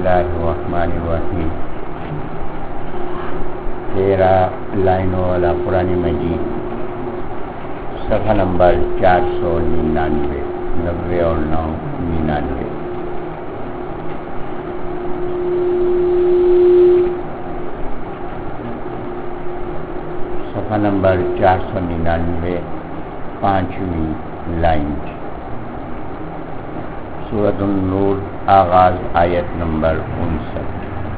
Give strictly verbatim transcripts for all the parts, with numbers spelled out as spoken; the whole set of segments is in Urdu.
اللہ الرحمن الرحیم. تیرہ لائنوں والا قرآن مجید صفحہ نمبر چار سو ننانوے نبے اور نو ننانوے. صفحہ نمبر چار سو ننانوے پانچویں لائن. سورۃ النور آغاز آیت نمبر انسٹھ.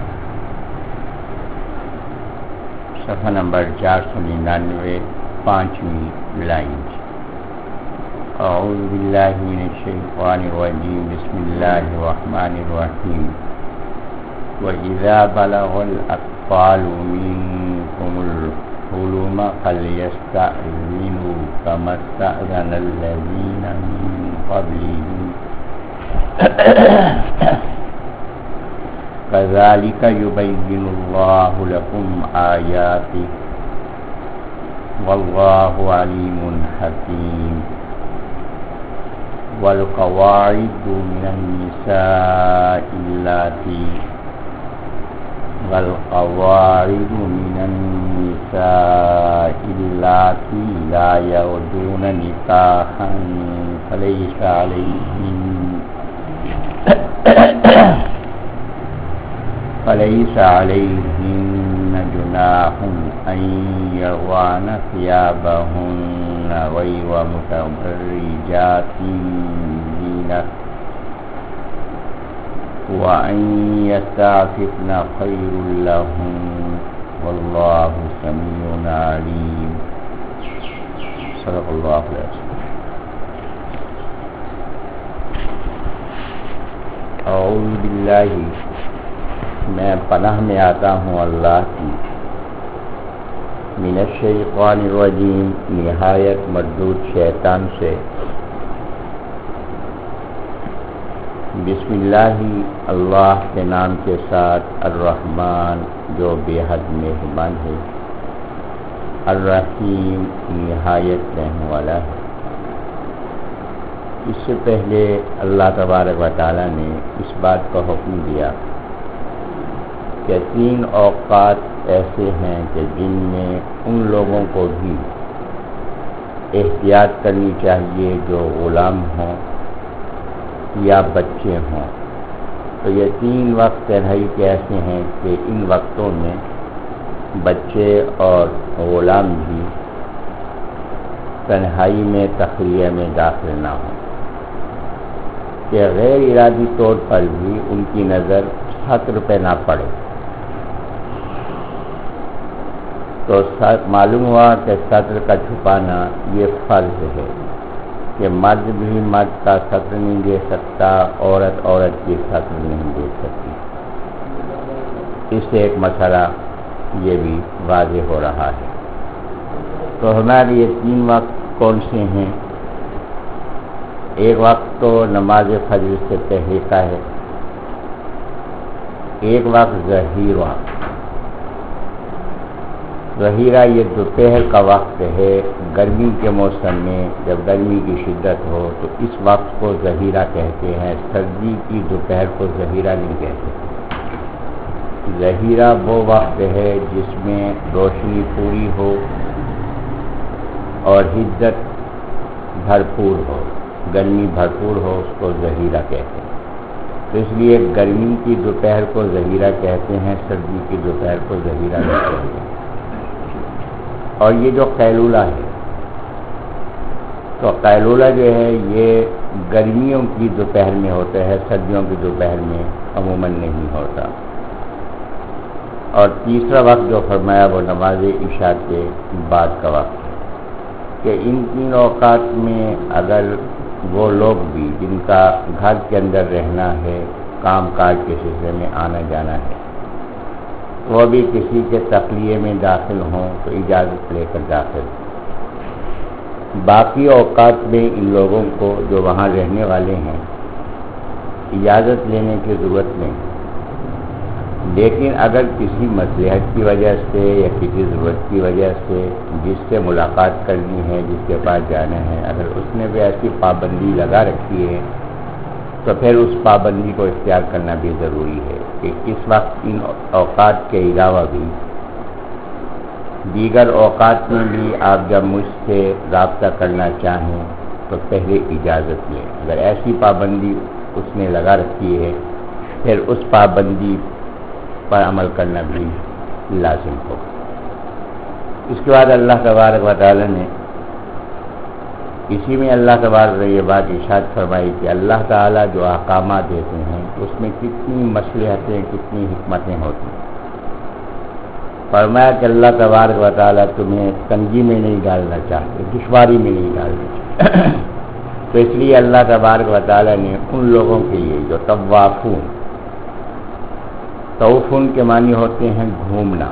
صفحہ نمبر چار سو ننانوے پانچویں لائن. اعوذ باللہ من الشیطان الرجیم بسم اللہ الرحمن الرحیم. وَإِذَا بَلَغَ الْأَطْفَالُ مِنكُمُ الْحُلُمَ فَلْيَسْتَأْذِنُوا كَمَا اسْتَأْذَنَ الَّذِينَ مِن قَبْلِهِمْ كَذَلِكَ يُبَيِّنُ اللَّهُ لَكُمْ آيَاتِهِ وَاللَّهُ عَلِيمٌ حَكِيمٌ. وَالْقَوَاعِدُ مِنَ النِّسَاءِ اللَّاتِي والقواعد من النساء اللاتي لا يرجون نكاحا فليس عليهن فليس عليهن جناح أن يضعن ثيابهن غير متبرجات زينة وَأَن يَسْتَعْفِفْنَ خَيْرٌ لَهُنَّ وَاللَّهُ سَمِيعٌ عَلِيمٌ. صدق اللہ العظیم. اعوذ باللہ، میں پناہ میں آتا ہوں اللہ کی، من الشیطان الرجیم، نہایت مردود شیطان سے. بسم اللہ، اللہ کے نام کے ساتھ، الرحمن جو بے حد مہربان ہے، الرحیم نہایت رحم والا ہے. اس سے پہلے اللہ تبارک و تعالی نے اس بات کا حکم دیا کہ تین اوقات ایسے ہیں کہ جن میں ان لوگوں کو بھی احتیاط کرنی چاہیے جو غلام ہوں یا بچے ہوں. تو یہ تین وقت تنہائی کے ایسے ہیں کہ ان وقتوں میں بچے اور غلام بھی تنہائی میں تخلیہ میں داخل نہ ہوں، کہ غیر ارادی طور پر بھی ان کی نظر سطر پہ نہ پڑے. تو معلوم ہوا کہ سطر کا چھپانا یہ فرض ہے کہ مرد بھی مرد کا سطر نہیں دے سکتا، عورت عورت کی سطر نہیں دے سکتی. اس سے ایک مسئلہ یہ بھی واضح ہو رہا ہے. تو ہمارے یہ تین وقت کون سے ہیں؟ ایک وقت تو نماز فجر سے پہلے کا ہے، ایک وقت ظہیرہ. ظہیرہ یہ دوپہر کا وقت ہے. گرمی کے موسم میں جب گرمی کی شدت ہو تو اس وقت کو ظہیرہ کہتے ہیں. سردی کی دوپہر کو ظہیرہ نہیں کہتے. ظہیرہ وہ وقت ہے جس میں روشنی پوری ہو اور حدت بھرپور ہو، گرمی بھرپور ہو، اس کو ظہیرہ کہتے ہیں. تو اس لیے گرمی کی دوپہر کو ظہیرہ کہتے ہیں، سردی کی دوپہر کو ظہیرہ نہیں کہتے ہیں. اور یہ جو قیلولہ ہے، تو قیلولہ جو ہے یہ گرمیوں کی دوپہر میں ہوتا ہے، سردیوں کی دوپہر میں عموماً نہیں ہوتا. اور تیسرا وقت جو فرمایا وہ نماز عشاء کے بعد کا وقت ہے، کہ ان تین اوقات میں اگر وہ لوگ بھی جن کا گھر کے اندر رہنا ہے، کام کاج کے سلسلے میں آنا جانا ہے، وہ بھی کسی کے تخلیے میں داخل ہوں تو اجازت لے کر داخل. باقی اوقات میں ان لوگوں کو جو وہاں رہنے والے ہیں اجازت لینے کی ضرورت نہیں. لیکن اگر کسی مصلحت کی وجہ سے یا کسی ضرورت کی وجہ سے جس سے ملاقات کرنی ہے، جس کے پاس جانا ہے، اگر اس نے بھی ایسی پابندی لگا رکھی ہے تو پھر اس پابندی کو اختیار کرنا بھی ضروری ہے کہ کس وقت ان اوقات کے علاوہ بھی دیگر اوقات میں بھی آپ جب مجھ سے رابطہ کرنا چاہیں تو پہلے اجازت لیں. اگر ایسی پابندی اس نے لگا رکھی ہے پھر اس پابندی پر عمل کرنا بھی لازم ہو. اس کے بعد اللہ تبارک و تعالی نے اسی میں اللہ تبارک نے یہ بات ارشاد فرمائی کہ اللہ تعالیٰ جو احکامات دیتے ہیں اس میں کتنی مصلحتیں کتنی حکمتیں ہوتی ہیں. فرمایا کہ اللہ تبارک و تعالیٰ تمہیں تنگی میں نہیں ڈالنا چاہتے, دشواری میں نہیں ڈالنا چاہتے. تو اس لیے اللہ تبارک و تعالیٰ نے ان لوگوں کے لیے جو طوافون, طوفون کے معنی ہوتے ہیں گھومنا,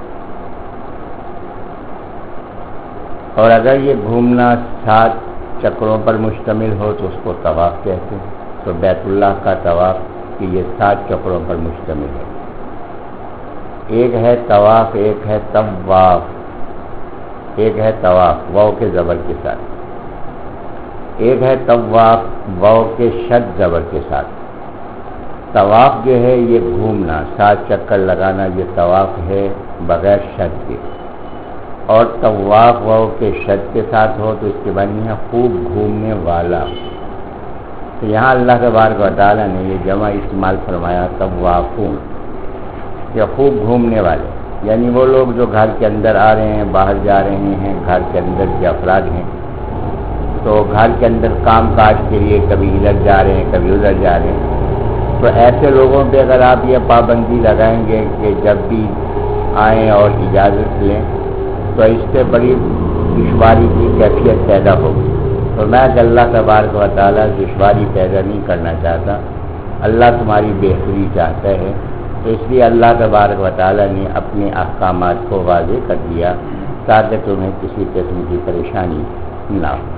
اور اگر یہ گھومنا سات چکروں پر مشتمل ہو تو اس کو طواف کہتے ہیں. تو بیت اللہ کا طواف کہ یہ سات چکروں پر مشتمل ہے. ایک ہے طواف, ایک ہے طواف, ایک ہے طواف واو کے زبر کے ساتھ, ایک ہے طواف واو کے شد زبر کے ساتھ. طواف جو ہے یہ گھومنا, سات چکر لگانا, یہ طواف ہے بغیر شد کے. اور طواف واو کے شد کے ساتھ ہو تو اس کے معنی ہے خوب گھومنے والا. تو یہاں اللہ تبارک و تعالیٰ نے یہ جمع استعمال فرمایا طوافون, یہ خوب گھومنے والے, یعنی وہ لوگ جو گھر کے اندر آ رہے ہیں, باہر جا رہے ہیں, گھر کے اندر کے افراد ہیں, تو گھر کے اندر کام کاج کے لیے کبھی ادھر جا رہے ہیں کبھی ادھر جا رہے ہیں. تو ایسے لوگوں پہ اگر آپ یہ پابندی لگائیں گے کہ جب بھی آئیں اور اجازت لیں تو اس سے بڑی دشواری کی کیفیت پیدا ہوگی. تو میں کہ اللہ تبارک و تعالیٰ دشواری پیدا نہیں کرنا چاہتا, اللہ تمہاری بہتری چاہتا ہے. تو اس لیے اللہ تبارک و تعالیٰ نے اپنے احکامات کو واضح کر دیا تاکہ تمہیں کسی قسم کی پریشانی نہ ہو.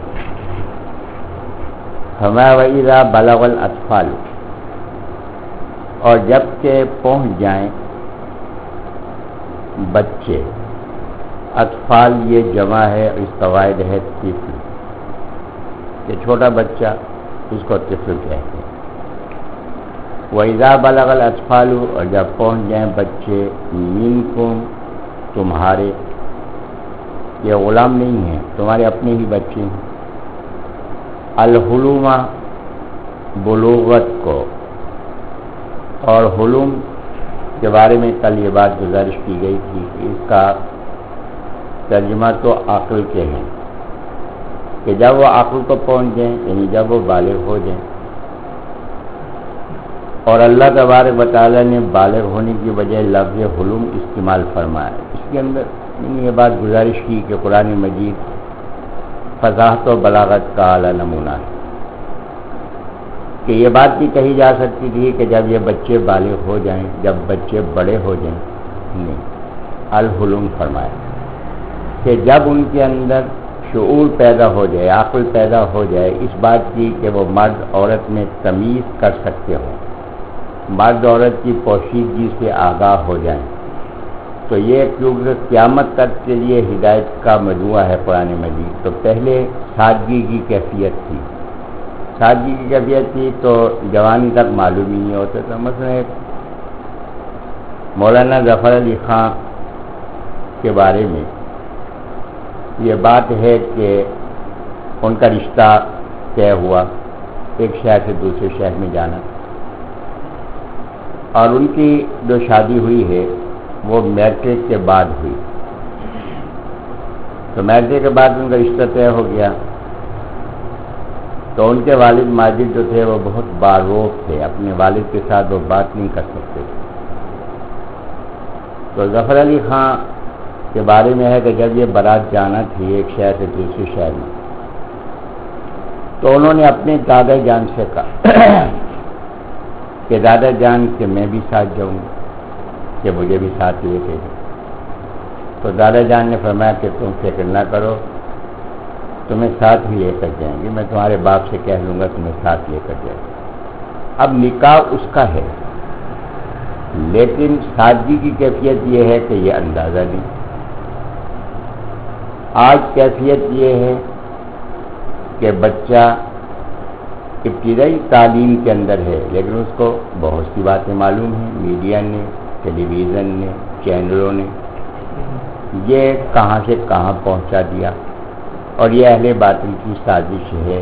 ہمارا وَإِذَا بَلَغَ الْأَطْفَالُ, اور جب کہ پہنچ جائیں بچے. اطفال یہ جمع ہے, اس قواعد ہے طفل, کہ چھوٹا بچہ اس کو طفل کہتے ہیں. وَإِذَا بَلَغَ الْأَطْفَالُ, اور جب پہنچ جائیں بچے مِنْكُمْ تمہارے, یہ غلام نہیں ہیں, تمہارے اپنے ہی بچے ہیں. الحلوم بلوغت کو, اور حلم کے بارے میں کل یہ بات گزارش کی گئی تھی کہ اس کا ترجمہ تو عقل کے ہیں, کہ جب وہ عقل کو پہنچ جائیں یعنی جب وہ بالغ ہو جائیں. اور اللہ تبارک و تعالیٰ نے بالغ ہونے کی وجہ لفظ حلم استعمال فرمایا. اس کے اندر میں نے یہ بات گزارش کی کہ قرآن مجید فصاحت و بلاغت کا اعلیٰ نمونہ ہے, کہ یہ بات بھی کہی جا سکتی تھی کہ جب یہ بچے بالغ ہو جائیں, جب بچے بڑے ہو جائیں. نہیں, الحلم فرمایا کہ جب ان کے اندر شعور پیدا ہو جائے, عقل پیدا ہو جائے اس بات کی کہ وہ مرد عورت میں تمیز کر سکتے ہوں, مرد عورت کی پوشیدگی سے آگاہ ہو جائیں. تو یہ کیونکہ قیامت تک کے لیے ہدایت کا مجموعہ ہے قرآن مجید, تو پہلے سادگی کی کیفیت تھی, سادگی کی کیفیت تھی تو جوانی تک معلوم ہی نہیں ہوتا تھا. مثلا مولانا ظفر علی خان کے بارے میں یہ بات ہے کہ ان کا رشتہ طے ہوا, ایک شہر سے دوسرے شہر میں جانا, اور ان کی جو شادی ہوئی ہے وہ میٹرک کے بعد ہوئی. تو میٹرک کے بعد ان کا رشتہ طے ہو گیا. تو ان کے والد ماجد جو تھے وہ بہت باروق تھے, اپنے والد کے ساتھ وہ بات نہیں کر سکتے تھے. تو ظفر علی خان کے بارے میں ہے کہ جب یہ بارات جانا تھی ایک شہر سے دوسرے شہر میں, تو انہوں نے اپنے دادا جان سے کہا کہ دادا جان کہ میں بھی ساتھ جاؤں, کہ مجھے بھی ساتھ لے کے جاؤ. تو دادا جان نے فرمایا کہ تم فکر نہ کرو, تمہیں ساتھ ہی لے کر جائیں گے, میں تمہارے باپ سے کہہ لوں گا تمہیں ساتھ لے کر جائیں گے. اب نکاح اس کا ہے, لیکن سادگی کی کیفیت یہ ہے کہ یہ اندازہ نہیں. آج کیفیت یہ ہے کہ بچہ ابتدائی تعلیم کے اندر ہے، لیکن اس کو بہت سی باتیں معلوم ہیں، میڈیا نے، ٹیلی ویژن نے، چینلوں نے یہ کہاں سے کہاں پہنچا دیا، اور یہ اہل باطل کی سازش ہے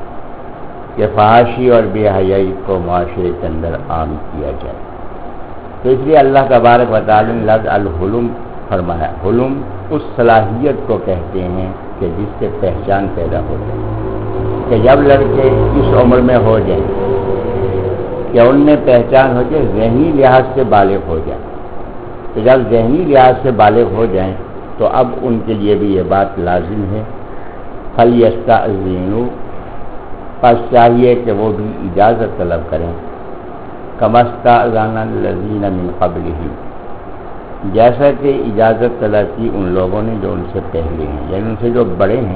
کہ فحاشی اور بے حیائی کو معاشرے کے اندر عام کیا جائے۔ تو اس لیے اللہ تبارک و تعالی نے لفظ الحلم فرمایا۔ حلم اس صلاحیت کو کہتے ہیں کہ جس سے پہچان پیدا ہو جائے، کہ جب لڑکے اس عمر میں ہو جائیں کہ ان میں پہچان ہو جائے، ذہنی لحاظ سے بالغ ہو جائیں، تو جب ذہنی لحاظ سے بالغ ہو جائیں تو اب ان کے لیے بھی یہ بات لازم ہے، فَلْيَسْتَأْذِنُوا، پس چاہیے کہ وہ بھی اجازت طلب کریں، كَمَا اسْتَأْذَنَ الَّذِينَ مِنْ قَبْلِهِمْ، جیسا کہ اجازت طلب کی ان لوگوں نے جو ان سے پہلے ہیں، یعنی ان سے جو بڑے ہیں،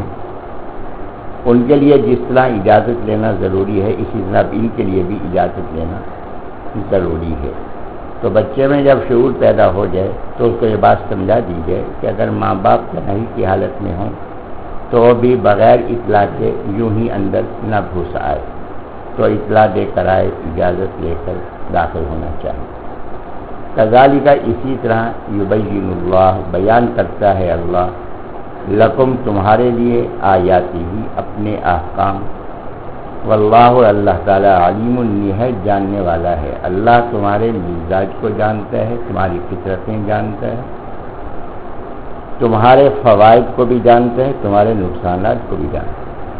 ان کے لیے جس طرح اجازت لینا ضروری ہے اسی طرح ان کے لیے بھی اجازت لینا ضروری ہے۔ تو بچے میں جب شعور پیدا ہو جائے تو اس کو یہ بات سمجھا دی جائے کہ اگر ماں باپ تنہائی کی حالت میں ہوں تو وہ بھی بغیر اطلاع کے یوں ہی اندر نہ گھس آئے، تو اطلاع دے کر آئے، اجازت لے کر داخل ہونا چاہیے۔ کذالک، اسی طرح یبین اللہ، بیان کرتا ہے اللہ، لکم، تمہارے لیے، آیاتی ہی، اپنے احکام، واللہ، اللہ تعالیٰ، علیم، نہایت جاننے والا ہے۔ اللہ تمہارے مزاج کو جانتا ہے، تمہاری فطرتیں جانتا ہے، تمہارے فوائد کو بھی جانتا ہے، تمہارے نقصانات کو بھی جانتا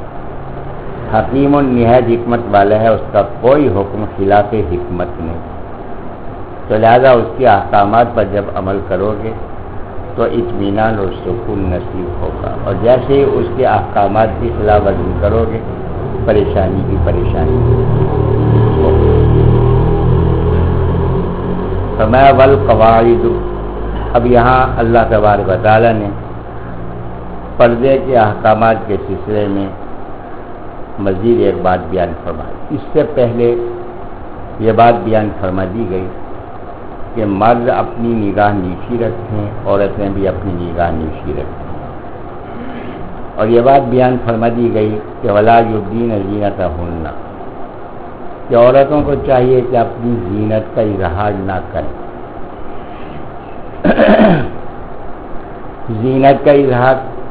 ہے۔ حکیم، نہایت حکمت والا ہے، اس کا کوئی حکم خلاف حکمت نہیں، تو لہذا اس کے احکامات پر جب عمل کرو گے تو اطمینان اور سکون نصیب ہوگا، اور جیسے ہی اس کے احکامات کی خلاف ورزی کرو گے پریشانی کی پریشانی ہوگی۔ فرمایا والقواعد، اب یہاں اللہ تبارک و تعالیٰ نے پردے کے احکامات کے سلسلے میں مزید ایک بات بیان فرمائی۔ اس سے پہلے یہ بات بیان فرما دی گئی کہ مرد اپنی نگاہ نیچی رکھیں، عورتیں بھی اپنی نگاہ نیچی رکھیں، اور یہ بات بیان فرما دی گئی کہ ولا یبدین زینتہن، کہ عورتوں کو چاہیے کہ اپنی زینت کا اظہار نہ کریں۔ زینت کا اظہار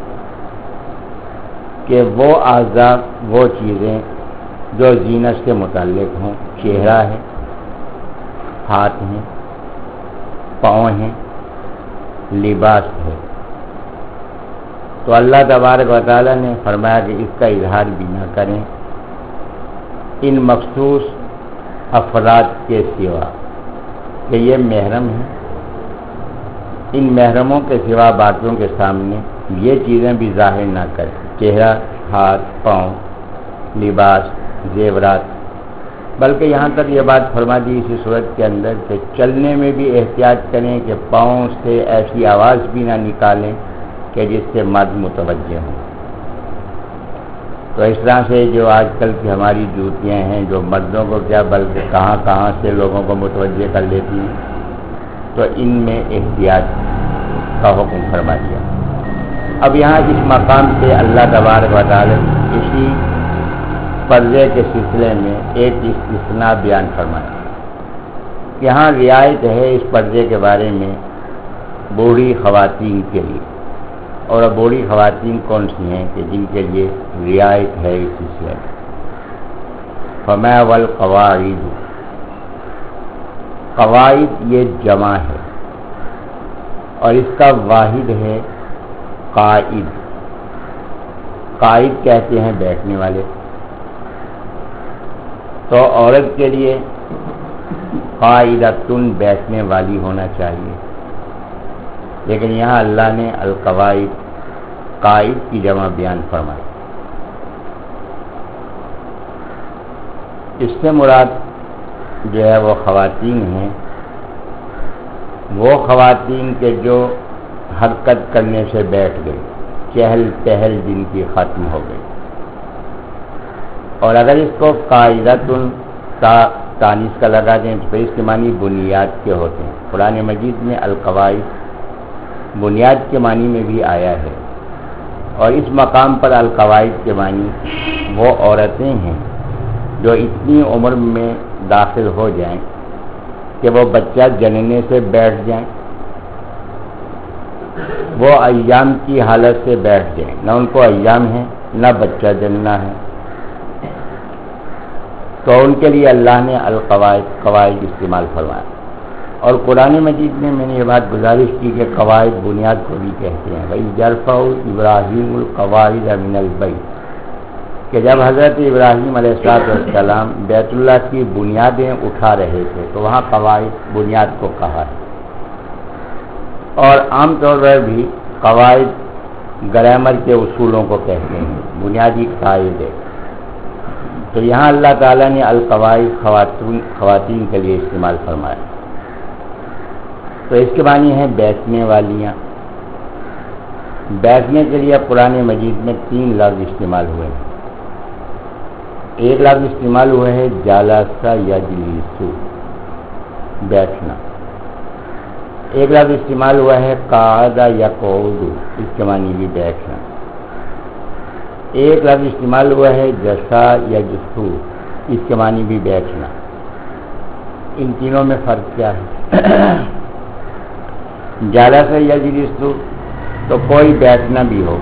کہ وہ اعضاء، وہ چیزیں جو زینت سے متعلق ہوں، چہرہ ہے، ہاتھ ہیں، پاؤں ہیں، لباس ہے، تو اللہ تبارک و تعالیٰ نے فرمایا کہ اس کا اظہار بھی نہ کریں ان مخصوص افراد کے سوا، کہ یہ محرم ہیں، ان محرموں کے سوا باقیوں کے سامنے یہ چیزیں بھی ظاہر نہ کریں، چہرہ، ہاتھ، پاؤں، لباس، زیورات، بلکہ یہاں تک یہ بات فرما دی اسی صورت کے اندر کہ چلنے میں بھی احتیاط کریں کہ پاؤں سے ایسی آواز بھی نہ نکالیں کہ جس سے مرد متوجہ ہوں۔ تو اس طرح سے جو آج کل کی ہماری جوتیاں ہیں جو مردوں کو کیا بلکہ کہاں کہاں سے لوگوں کو متوجہ کر لیتی ہیں، تو ان میں احتیاط کا حکم فرما دیا۔ اب یہاں اس مقام پہ اللہ تبارک و تعالی اسی پردے کے سلسلے میں ایک استثناء بیان فرمایا۔ یہاں رعایت ہے اس پردے کے بارے میں بوڑھی خواتین کے لیے، اور بوڑھی خواتین کون سی ہیں کہ جن کے لیے رعایت ہے اس سلسلے میں۔ فما والقواعد، قواعد یہ جمع ہے اور اس کا واحد ہے قائد۔ قائد کہتے ہیں بیٹھنے والے، تو عورت کے لیے قائدتن بیٹھنے والی ہونا چاہیے، لیکن یہاں اللہ نے القواعد، قائد کی جمع بیان فرمائی۔ اس سے مراد جو ہے وہ خواتین ہیں، وہ خواتین کے جو حرکت کرنے سے بیٹھ گئی، چہل پہل جن کی ختم ہو گئی۔ اور اگر اس کو قاعدتن تا تانیث کا لگا دیں تو اس کے معنی بنیاد کے ہوتے ہیں۔ قرآن مجید میں القواعد بنیاد کے معنی میں بھی آیا ہے، اور اس مقام پر القواعد کے معنی وہ عورتیں ہیں جو اتنی عمر میں داخل ہو جائیں کہ وہ بچہ جننے سے بیٹھ جائیں، وہ ایام کی حالت سے بیٹھ جائیں، نہ ان کو ایام ہے نہ بچہ جننا ہے، تو ان کے لیے اللہ نے القواعد قواعد استعمال فرمایا۔ اور قرآن مجید میں میں نے یہ بات گزارش کی کہ قواعد بنیاد کو بھی کہتے ہیں، بھائی یرفع ابراہیم القواعد من البیت، کہ جب حضرت ابراہیم علیہ السلام بیت اللہ کی بنیادیں اٹھا رہے تھے تو وہاں قواعد بنیاد کو کہا ہے۔ اور عام طور پر بھی قواعد گرامر کے اصولوں کو کہتے ہیں، بنیادی قاعدے، تو یہاں اللہ تعالیٰ نے القواعد خواتین خواتین کے لیے استعمال فرمایا۔ تو اس کے معنی ہیں بیٹھنے والیاں۔ بیٹھنے کے لیے قرآن مجید میں تین لفظ استعمال ہوئے ہیں۔ ایک لفظ استعمال ہوا ہے جالسا یجلسو، بیٹھنا۔ ایک لفظ استعمال ہوا ہے قعد یقعد، اس کے معنی بھی بیٹھنا۔ ایک لفظ استعمال ہوا ہے جسا یجسو، اس کے معنی بھی بیٹھنا۔ ان تینوں میں فرق کیا ہے؟ جالسا یجلسو تو کوئی بیٹھنا بھی ہو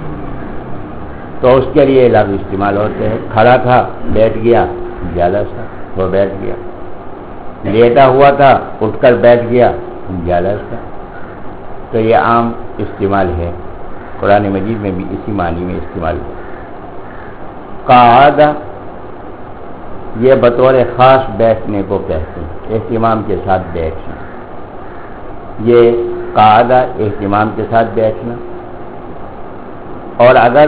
تو اس کے لیے لفظ استعمال ہوتے ہیں۔ کھڑا تھا بیٹھ گیا جالسا، وہ بیٹھ گیا۔ لیٹا ہوا تھا اٹھ کر بیٹھ گیا جالسا۔ تو یہ عام استعمال ہے، قرآن مجید میں بھی اسی معنی میں استعمال ہوا۔ قعد یہ بطور خاص بیٹھنے کو کہتے ہیں، اہتمام کے ساتھ بیٹھنا۔ یہ قعد اہتمام کے ساتھ بیٹھنا۔ اور اگر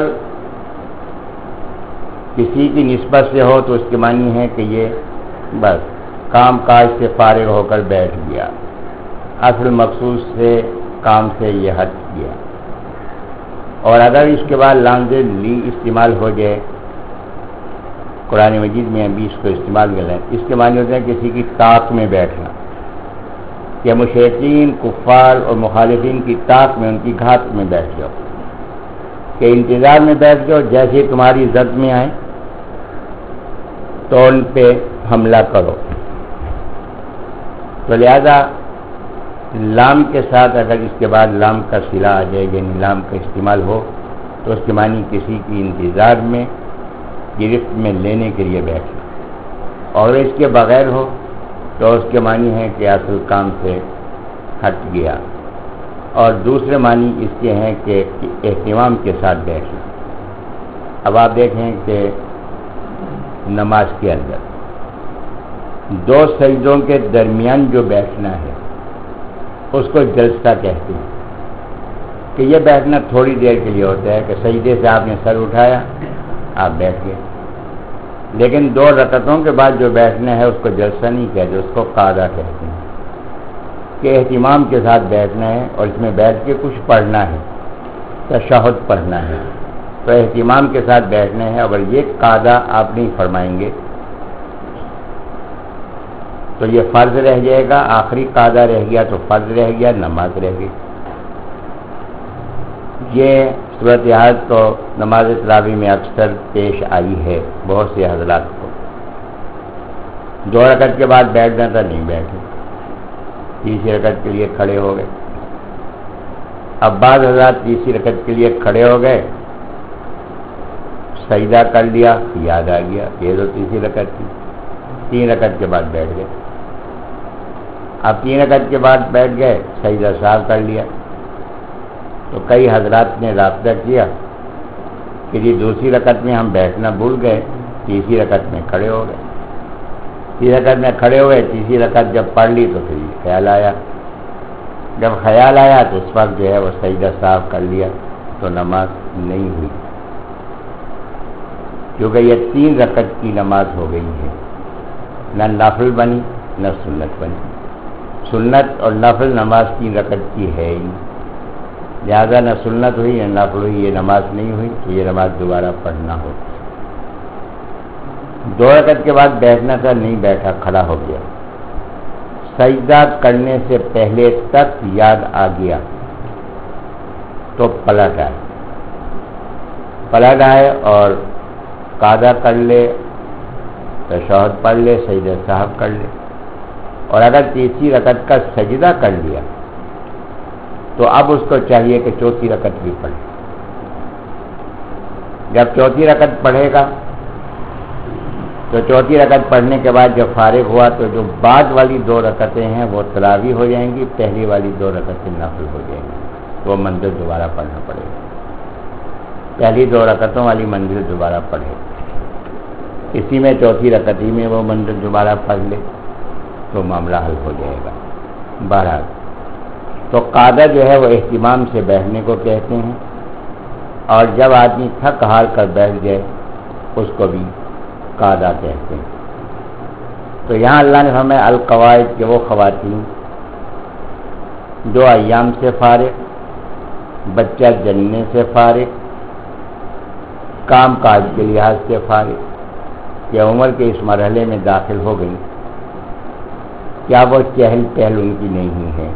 کسی کی نسبت سے ہو تو اس کے معنی ہے کہ یہ بس کام کاج سے فارغ ہو کر بیٹھ گیا، اصل مقصود سے کام سے یہ ہٹ گیا۔ اور اگر اس کے بعد لام لی استعمال ہو جائے، قرآن مجید میں ابھی اس کو استعمال کر رہے ہیں، اس کے معنی ہوتے ہیں کسی کی طاق میں بیٹھنا، کہ مشرکین کفار اور مخالفین کی طاق میں، ان کی گھات میں بیٹھ جاؤ، کہ انتظار میں بیٹھ جاؤ، جیسے تمہاری زد میں آئے تو ان پہ حملہ کرو۔ تو لہذا لام کے ساتھ اگر اس کے بعد لام کا صلہ آ جائے، یعنی لام کا استعمال ہو، تو اس کے معنی کسی کی انتظار میں، گرفت میں لینے کے لیے بیٹھنا۔ اور اس کے بغیر ہو تو اس کے معنی ہے کہ اصل کام سے ہٹ گیا۔ اور دوسرے معنی اس کے ہیں کہ اہتمام کے ساتھ بیٹھنا۔ اب آپ دیکھیں کہ نماز کے اندر دو سجدوں کے درمیان جو بیٹھنا ہے اس کو جلسہ کہتے ہیں، کہ یہ بیٹھنا تھوڑی دیر کے لیے ہوتا ہے، کہ سجدے سے آپ نے سر اٹھایا آپ بیٹھ گئے، لیکن دو رکعتوں کے بعد جو بیٹھنا ہے اس کو جلسہ نہیں کہتے، اس کو قعدہ کہتے ہیں، کہ اہتمام کے ساتھ بیٹھنا ہے اور اس میں بیٹھ کے کچھ پڑھنا ہے، تشہد پڑھنا ہے، تو اہتمام کے ساتھ بیٹھنا ہے۔ اگر یہ قعدہ آپ نہیں فرمائیں گے تو یہ فرض رہ جائے گا، آخری قعدہ رہ گیا تو فرض رہ گیا، نماز رہ گئی۔ یہ صورتحال تو نماز تراویح میں اکثر پیش آئی ہے بہت سے حضرات کو، دو رکعت کے بعد بیٹھنا تھا نہیں بیٹھے، تیسری رکعت کے لیے کھڑے ہو گئے۔ اب بعض حضرات تیسری رکعت کے لیے کھڑے ہو گئے، سجدہ کر لیا، یاد آ گیا یہ تو تیسری رکعت تھی، تین رکعت کے بعد بیٹھ گئے۔ اب تین رکعت کے بعد بیٹھ گئے، سجدہ سہو کر لیا، تو کئی حضرات نے رابطہ کیا کہ جی دوسری رکعت میں ہم بیٹھنا بھول گئے، تیسری رکعت میں کھڑے ہو گئے، تیسری رکعت میں کھڑے ہوئے، تیسری رکعت جب پڑھ لی تو پھر یہ خیال آیا، جب خیال آیا تو اس وقت جو ہے وہ سجدہ سہو کر لیا، تو نماز نہیں ہوئی، کیونکہ یہ تین رکعت کی نماز ہو گئی ہے، نہ نفل بنی نہ سنت بنی۔ سنت اور نفل نماز تین رکعت کی ہے ہی، لہذا نہ سنت ہوئی نہ نفل ہوئی، یہ نماز نہیں ہوئی، تو یہ نماز دوبارہ پڑھنا ہو۔ دو رکعت کے بعد بیٹھنا تھا نہیں بیٹھا، کھڑا ہو گیا، سجدہ کرنے سے پہلے تک یاد آ گیا تو پلٹ آئے، پلٹ آئے اور قعدہ کر لے تشہد پڑھ لے، سجدہ سہو کر لے، اور اگر تیسری رکعت کا سجدہ کر لیا تو اب اس کو چاہیے کہ چوتھی رکعت بھی پڑھے۔ جب چوتھی رکعت پڑھے گا تو چوتھی رکعت پڑھنے کے بعد جب فارغ ہوا تو جو بعد والی دو رکعتیں ہیں وہ تراویح ہو جائیں گی، پہلی والی دو رکعتیں نفل ہو جائیں گی، وہ منزل دوبارہ پڑھنا پڑے گا۔ پہلی دو رکعتوں والی منزل دوبارہ پڑھے، اسی میں چوتھی رکعت ہی میں وہ منزل دوبارہ پڑھ لے تو معاملہ حل ہو جائے گا۔ بہرحال تو قعدہ جو ہے وہ اہتمام سے بیٹھنے کو کہتے ہیں، اور جب آدمی تھک ہار کر بیٹھ جائے اس کو بھی قعدہ کہتے ہیں۔ تو یہاں اللہ نے ہمیں القواعد کہ وہ خواتین جو ایام سے فارغ، بچہ جننے سے فارغ، کام کاج کے لحاظ سے فارغ، کہ عمر کے اس مرحلے میں داخل ہو گئی، کیا وہ چہل پہل ان کی نہیں ہے۔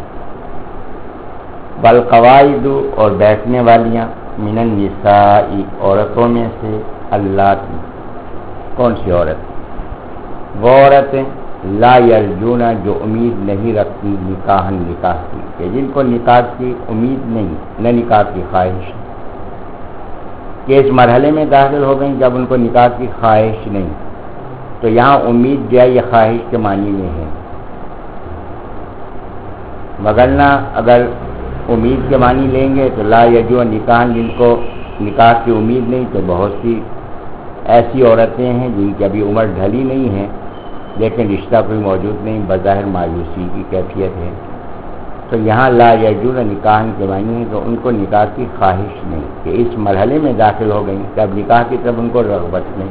بالقواعد اور بیٹھنے والیاں، من النساء عورتوں میں سے، اللہ کی کون سی عورت؟ وہ عورتیں لا یرجون جو امید نہیں رکھتی نکاح نکاح کی، کہ جن کو نکاح کی امید نہیں، نہ نکاح کی خواہش، کہ اس مرحلے میں داخل ہو گئیں جب ان کو نکاح کی خواہش نہیں، تو یہاں امید جو ہے یہ خواہش کے معنی میں ہے، وگرنہ اگر امید کے معنی لیں گے تو لا یرجون نکاح، جن کو نکاح کی امید نہیں، تو بہت سی ایسی عورتیں ہیں جن کی ابھی عمر ڈھلی نہیں ہے لیکن رشتہ کوئی موجود نہیں، بظاہر مایوسی کی کیفیت ہے، تو یہاں لا یرجون نکاح کے معنی ہے تو ان کو نکاح کی خواہش نہیں، کہ اس مرحلے میں داخل ہو گئیں کہ اب نکاح کی طرف ان کو رغبت نہیں۔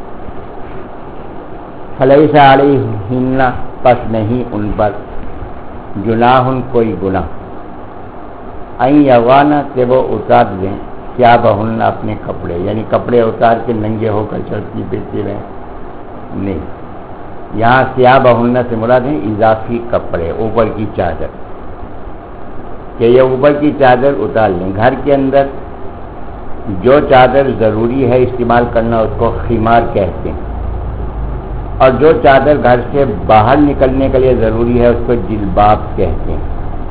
فلیس علیہن پس نہیں ان پر، جناح کوئی گناہ، این یغانا کہ وہ اتار دیں، کیا بہن اپنے کپڑے، یعنی کپڑے اتار کے ننگے ہو کر چلتی پھرتی رہیں، نہیں، یہاں سیاہ بہن سے مراد ہیں اضافی کپڑے، اوپر کی چادر، کہ یہ اوپر کی چادر اتار لیں۔ گھر کے اندر جو چادر ضروری ہے استعمال کرنا اس کو خمار کہتے ہیں، اور جو چادر گھر سے باہر نکلنے کے لیے ضروری ہے اس کو جلباب کہتے ہیں،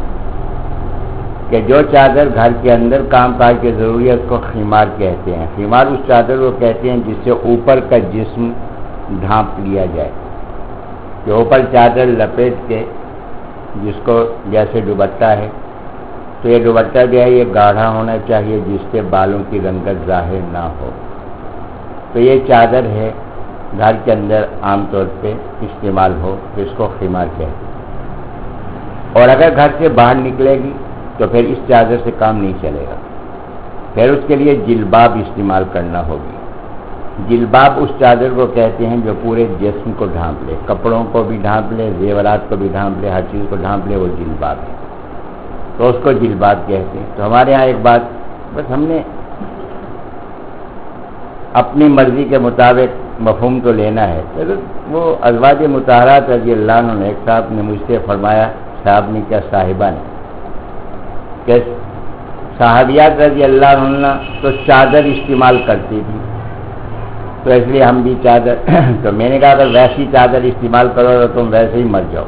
کہ جو چادر گھر کے اندر کام کاج کے ضروری ہے اس کو خمار کہتے ہیں۔ خمار اس چادر کو کہتے ہیں جس سے اوپر کا جسم ڈھانپ لیا جائے، کہ اوپر چادر لپیٹ کے جس کو جیسے دوپٹہ ہے، تو یہ دوپٹہ جو ہے یہ گاڑھا ہونا چاہیے جس سے بالوں کی رنگت ظاہر نہ ہو، تو یہ چادر ہے گھر کے اندر عام طور پہ استعمال ہو، اس کو خمار کہتے ہیں۔ اور اگر گھر سے باہر نکلے گی تو پھر اس چادر سے کام نہیں چلے گا، پھر اس کے لیے جلباب استعمال کرنا ہوگی۔ جلباب اس چادر کو کہتے ہیں جو پورے جسم کو ڈھانپ لے، کپڑوں کو بھی ڈھانپ لے، زیورات کو بھی ڈھانپ لے، ہر چیز کو ڈھانپ لے، وہ جلباب ہے، تو اس کو جلباب کہتے ہیں۔ تو ہمارے ہاں ایک بات، بس ہم نے اپنی مرضی کے مطابق مفہوم تو لینا ہے، وہ ازواج مطہرات رضی اللہ عنہ نے، ایک صاحب نے مجھ سے فرمایا، صاحب نے کیا صاحبہ نے، کہ صحابیات رضی اللہ عنہ تو چادر استعمال کرتی تھی، تو اس لیے ہم بھی چادر تو میں نے کہا اگر ویسی چادر استعمال کرو تو تم ویسے ہی مر جاؤ،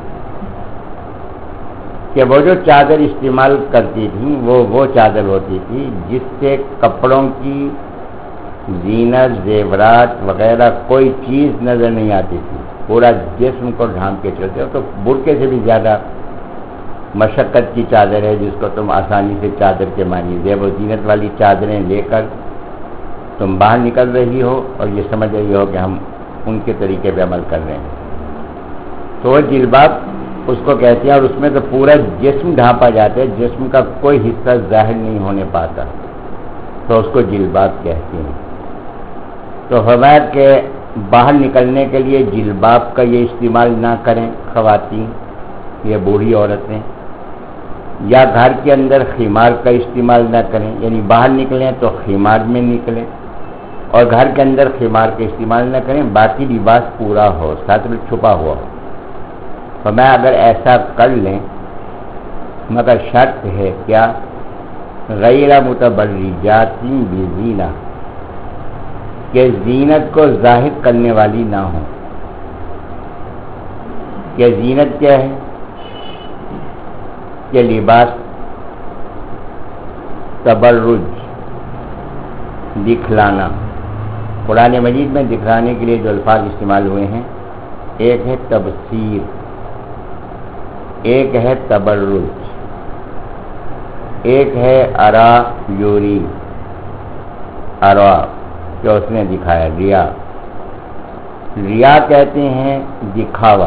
کہ وہ جو چادر استعمال کرتی تھی وہ وہ چادر ہوتی تھی جس سے کپڑوں کی زینت، زیورات وغیرہ کوئی چیز نظر نہیں آتی تھی، پورا جسم کو ڈھانپ کے چلتے ہو، تو برقعے سے بھی زیادہ مشقت کی چادر ہے جس کو تم آسانی سے چادر کے معنی، زیب و زینت والی چادریں لے کر تم باہر نکل رہی ہو اور یہ سمجھ رہی ہو کہ ہم ان کے طریقے پہ عمل کر رہے ہیں، تو وہ جلباب اس کو کہتے ہیں، اور اس میں تو پورا جسم ڈھانپا جاتا ہے، جسم کا کوئی حصہ ظاہر نہیں ہونے پاتا، تو اس کو جلباب کہتے ہیں۔ تو فرمایا کہ باہر نکلنے کے لیے جلباب کا یہ استعمال نہ کریں خواتین، یہ بوڑھی عورتیں، یا گھر کے اندر خمار کا استعمال نہ کریں، یعنی باہر نکلیں تو خمار میں نکلیں، اور گھر کے اندر خمار کا استعمال نہ کریں، باقی لباس پورا ہو، ساتھ میں چھپا ہوا ہو۔ فرمایا اگر ایسا کر لیں مگر شرط ہے کیا، غیر متبرجات بزینہ، کہ زینت کو ظاہر کرنے والی نہ ہو. کہ زینت کیا ہے؟ کہ لباس، تبرج، دکھلانا. قرآن مجید میں دکھلانے کے لیے جو الفاظ استعمال ہوئے ہیں، ایک ہے تبصیر، ایک ہے تبرج، ایک ہے ارا یوری، ارا کہ اس نے دکھایا، ریا. ریا کہتے ہیں دکھاوا،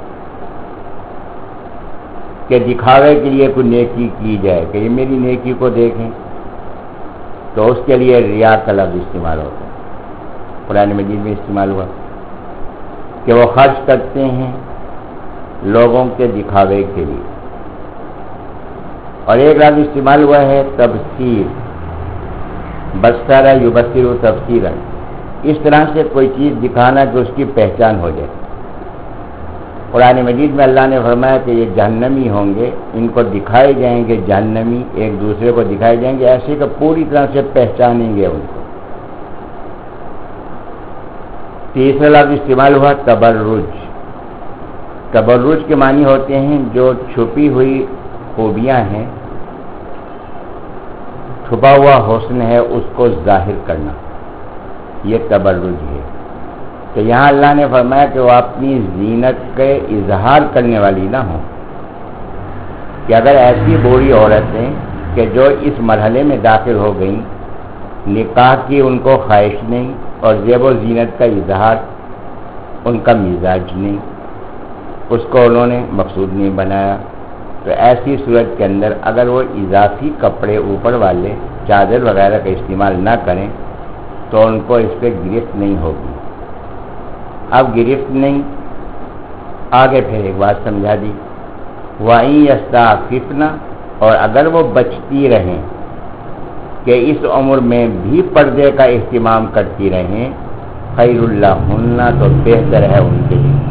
کہ دکھاوے کے لیے کوئی نیکی کی جائے کہ یہ میری نیکی کو دیکھیں، تو اس کے لیے ریا کا لفظ استعمال ہوتا ہے. قرآن مجید میں استعمال ہوا کہ وہ خرچ کرتے ہیں لوگوں کے دکھاوے کے لیے. اور ایک لفظ استعمال ہوا ہے تبصیر، بصرہ یبصر تبصیرا، اس طرح سے کوئی چیز دکھانا کہ اس کی پہچان ہو جائے. قرآن مجید میں اللہ نے فرمایا کہ یہ جہنمی ہوں گے، ان کو دکھائے جائیں گے، جہنمی ایک دوسرے کو دکھائے جائیں گے ایسے کہ پوری طرح سے پہچانیں گے ان کو. تیسرا لفظ استعمال ہوا تبرج. تبرج کے معنی ہوتے ہیں جو چھپی ہوئی خوبیاں ہیں، چھپا ہوا حسن ہے، اس کو ظاہر کرنا، یہ تبرج ہے. تو یہاں اللہ نے فرمایا کہ وہ اپنی زینت کے اظہار کرنے والی نہ ہوں. کہ اگر ایسی بوڑھی عورتیں کہ جو اس مرحلے میں داخل ہو گئیں، نکاح کی ان کو خواہش نہیں اور زیب و زینت کا اظہار ان کا مزاج نہیں، اس کو انہوں نے مقصود نہیں بنایا، تو ایسی صورت کے اندر اگر وہ اضافی کپڑے اوپر والے چادر وغیرہ کا استعمال نہ کریں تو ان کو اس پہ گرفت نہیں ہوگی. اب گرفت نہیں، آگے پھر ایک بات سمجھا دی، وَإِن يَسْتَعْفِفْنَ، اور اگر وہ بچتی رہیں کہ اس عمر میں بھی پردے کا اہتمام کرتی رہیں، خیر لہن، تو بہتر ہے ان کے لیے.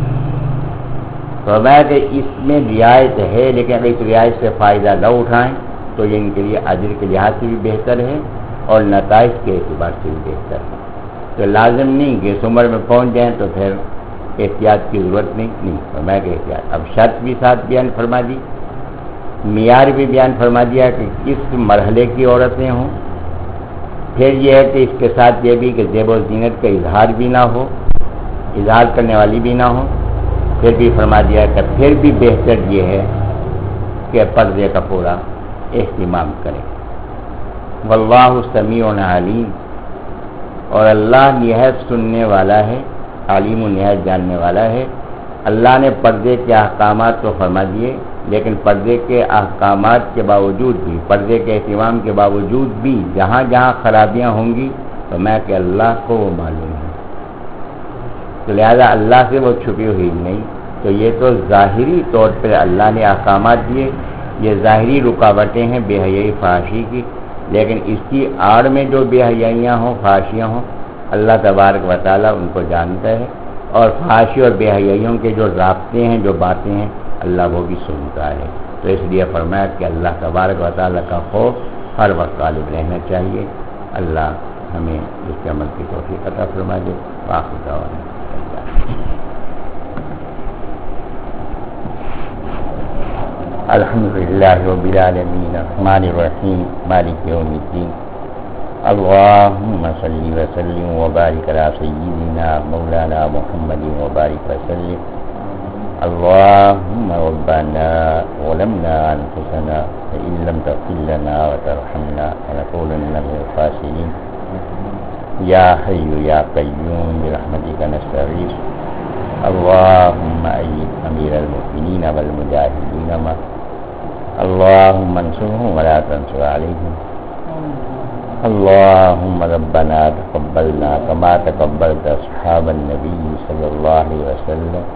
فرمایا کہ اس میں رعایت ہے، لیکن اگر اس رعایت سے فائدہ نہ اٹھائیں تو یہ ان کے لیے اجر کے لحاظ سے بھی بہتر ہے اور نتائج کے اعتبار سے بھی بہتر ہے. تو لازم نہیں کہ اس عمر میں پہنچ جائیں تو پھر احتیاط کی ضرورت نہیں نہیں فرمایا کہ احتیاط. اب شرط بھی ساتھ بیان فرما دی، معیار بھی بیان فرما دیا کہ کس مرحلے کی عورتیں ہوں. پھر یہ ہے کہ اس کے ساتھ یہ بھی کہ زیب و زینت کا اظہار بھی نہ ہو، اظہار کرنے والی بھی نہ ہو. پھر بھی فرما دیا کہ پھر بھی بہتر یہ ہے کہ پردے کا پورا اہتمام کریں. واللہ سمیع علیم، اور اللہ نہایت سننے والا ہے، علیم و نہایت جاننے والا ہے. اللہ نے پردے کے احکامات تو فرما دیے، لیکن پردے کے احکامات کے باوجود بھی، پردے کے اہتمام کے باوجود بھی جہاں جہاں خرابیاں ہوں گی تو میں کہ اللہ کو وہ معلوم ہے، تو لہذا اللہ سے وہ چھپی ہوئی نہیں. تو یہ تو ظاہری طور پر اللہ نے احکامات دیے، یہ ظاہری رکاوٹیں ہیں بے حیائی فحاشی کی، لیکن اس کی آڑ میں جو بے حیائیاں ہوں، فحاشیاں ہوں، اللہ تبارک و تعالیٰ ان کو جانتا ہے. اور فحاشی اور بے حیائیوں کے جو رابطے ہیں، جو باتیں ہیں، اللہ وہ بھی سنتا ہے. تو اس لیے فرمایا کہ اللہ تبارک و تعالیٰ کا خوف ہر وقت غالب رہنا چاہیے. اللہ ہمیں اس کے عمل کی توفیق عطا فرما دے. آخر دعوانا الحمد للہ رب العالمین الرحمن الرحیم مالک یوم الدین. اللہم صلی وسلم وبارک علی سیدنا مولانا محمد وبارک وسلم. اللہم ربنا ظلمنا انفسنا فإن لم تغفر لنا وترحمنا لنكونن من الخاسرین. یا حی یا قیوم برحمتک نستغیث. اللہم اید امیر المؤمنین والمجاہدین معه. اللهم انصرهم ولا تنصر عليهم. اللهم ربنا تقبلنا كما تقبلت أصحاب النبي صلى الله عليه وسلم.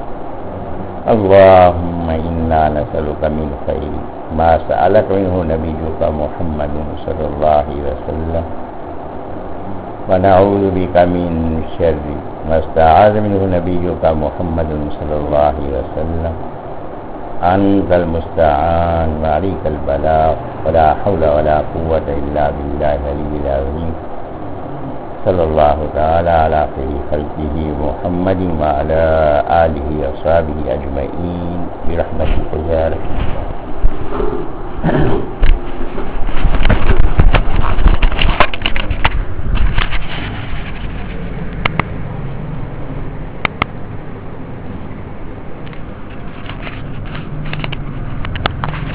اللهم إنا نسألك من خير ما سألك منه نبيك محمد صلى الله عليه وسلم، ونعوذ بك من شر ما استعاذ منه نبيك محمد صلى الله عليه وسلم. أنت المستعان وعليك البلاغ ولا حول ولا قوة إلا بالله العلي العظيم. صلی اللہ تعالی علی خیر خلقہ محمد وعلی آلہ وصحبہ اجمعین برحمتک یا ارحم الراحمین.